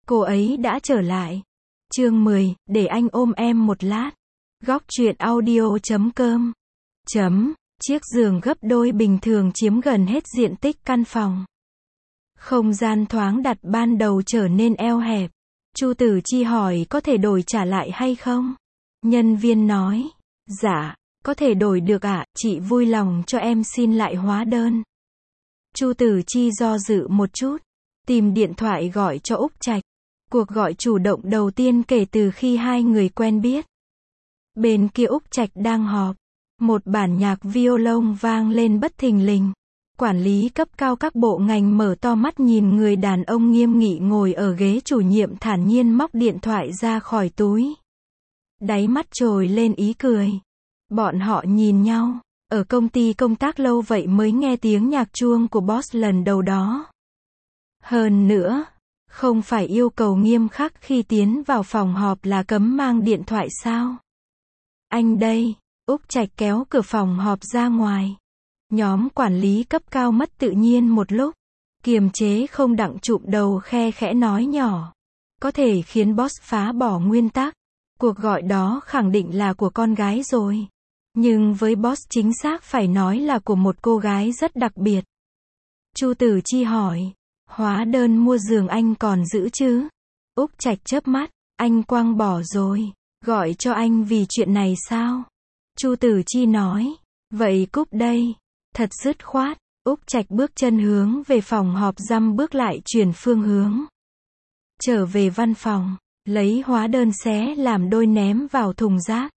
cô ấy đã trở lại. Chương 10, để anh ôm em một lát. Góc truyện audio.com. Chiếc giường gấp đôi bình thường chiếm gần hết diện tích căn phòng. Không gian thoáng đặt ban đầu trở nên eo hẹp. Chu Tử Chi hỏi có thể đổi trả lại hay không? Nhân viên nói, dạ, có thể đổi được ạ, chị vui lòng cho em xin lại hóa đơn. Chu Tử Chi do dự một chút, tìm điện thoại gọi cho Úc Trạch. Cuộc gọi chủ động đầu tiên kể từ khi hai người quen biết. Bên kia Úc Trạch đang họp. Một bản nhạc violon vang lên bất thình lình. Quản lý cấp cao các bộ ngành mở to mắt nhìn người đàn ông nghiêm nghị ngồi ở ghế chủ nhiệm thản nhiên móc điện thoại ra khỏi túi. Đáy mắt trồi lên ý cười. Bọn họ nhìn nhau. Ở công ty công tác lâu vậy mới nghe tiếng nhạc chuông của boss lần đầu đó. Hơn nữa, không phải yêu cầu nghiêm khắc khi tiến vào phòng họp là cấm mang điện thoại sao? Anh đây. Úc Trạch kéo cửa phòng họp ra ngoài. Nhóm quản lý cấp cao mất tự nhiên một lúc. Kiềm chế không đặng chụm đầu khe khẽ nói nhỏ. Có thể khiến boss phá bỏ nguyên tắc. Cuộc gọi đó khẳng định là của con gái rồi. Nhưng với boss chính xác phải nói là của một cô gái rất đặc biệt. Chu Tử Chi hỏi. Hóa đơn mua giường anh còn giữ chứ? Úc Trạch chớp mắt. Anh quăng bỏ rồi. Gọi cho anh vì chuyện này sao? Chu Tử Chi nói. Vậy cúp đây. Thật dứt khoát. Úc Trạch bước chân hướng về phòng họp dăm bước lại chuyển phương hướng. Trở về văn phòng. Lấy hóa đơn xé làm đôi ném vào thùng rác.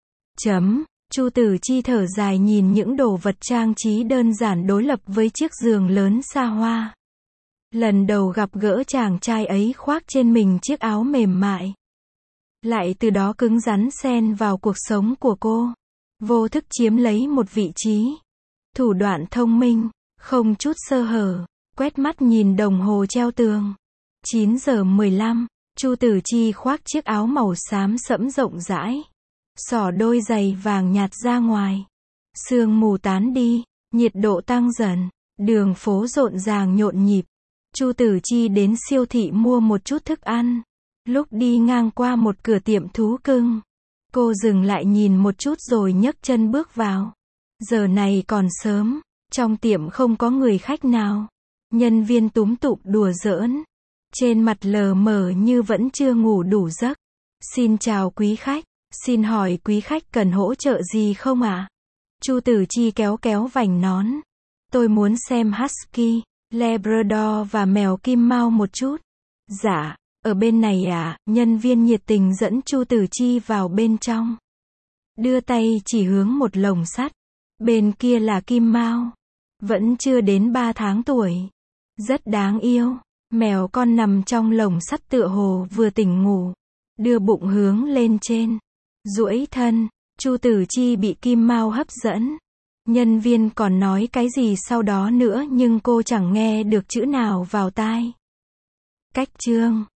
Chu Tử Chi thở dài nhìn những đồ vật trang trí đơn giản đối lập với chiếc giường lớn xa hoa. Lần đầu gặp gỡ chàng trai ấy khoác trên mình chiếc áo mềm mại. Lại từ đó cứng rắn xen vào cuộc sống của cô. Vô thức chiếm lấy một vị trí. Thủ đoạn thông minh, không chút sơ hở. Quét mắt nhìn đồng hồ treo tường. 9 giờ 15, Chu Tử Chi khoác chiếc áo màu xám sẫm rộng rãi. Xỏ đôi giày vàng nhạt ra ngoài. Sương mù tán đi, nhiệt độ tăng dần. Đường phố rộn ràng nhộn nhịp. Chu Tử Chi đến siêu thị mua một chút thức ăn. Lúc đi ngang qua một cửa tiệm thú cưng, cô dừng lại nhìn một chút rồi nhấc chân bước vào. Giờ này còn sớm, trong tiệm không có người khách nào. Nhân viên túm tụm đùa giỡn. Trên mặt lờ mờ như vẫn chưa ngủ đủ giấc. Xin chào quý khách, xin hỏi quý khách cần hỗ trợ gì không ạ? Chu Tử Chi kéo kéo vành nón. Tôi muốn xem Husky, Labrador và mèo Kim Mao một chút. Dạ, ở bên này ạ, nhân viên nhiệt tình dẫn Chu Tử Chi vào bên trong. Đưa tay chỉ hướng một lồng sắt. Bên kia là Kim Mao. Vẫn chưa đến 3 tháng tuổi. Rất đáng yêu. Mèo con nằm trong lồng sắt tựa hồ vừa tỉnh ngủ. Đưa bụng hướng lên trên. Duỗi thân. Chu Tử Chi bị Kim Mao hấp dẫn. Nhân viên còn nói cái gì sau đó nữa nhưng cô chẳng nghe được chữ nào vào tai. Cách chương